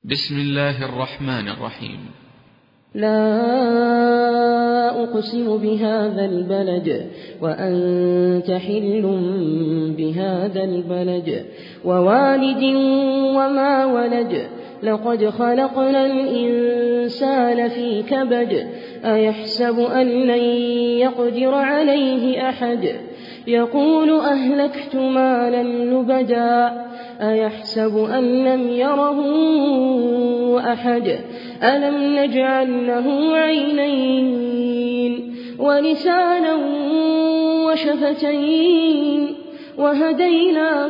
بسم الله الرحمن الرحيم. لا أقسم بهذا البلد وأنت حل بهذا البلد ووالد وما ولد لقد خلقنا الإنسان في كبد أيحسب أن لن يقدر عليه أحد يقول أهلكت مالا لبدا أيحسب أن لم يره أحد ألم نجعل له عينين ولسانا وشفتين وهديناه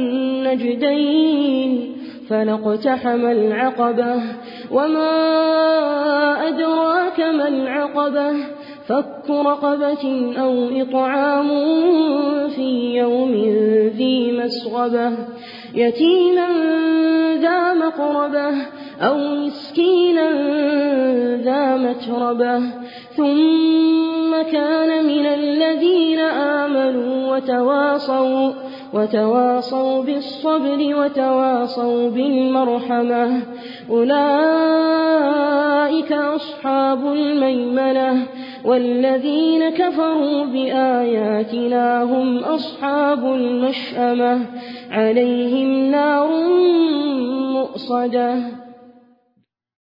النجدين فلاقتحم العقبة وما أدراك ما العقبة فك رقبة أو إطعام في يوم ذي مسغبة يتيما ذا مقربة أو مسكينا ذا متربة ثم كان من الذين آمنوا وتواصوا بالصبر وتواصوا بالمرحمة أولئك أصحاب الميمنة والذين كفروا بآياتنا هم أصحاب المشأمة عليهم نار مؤصدة.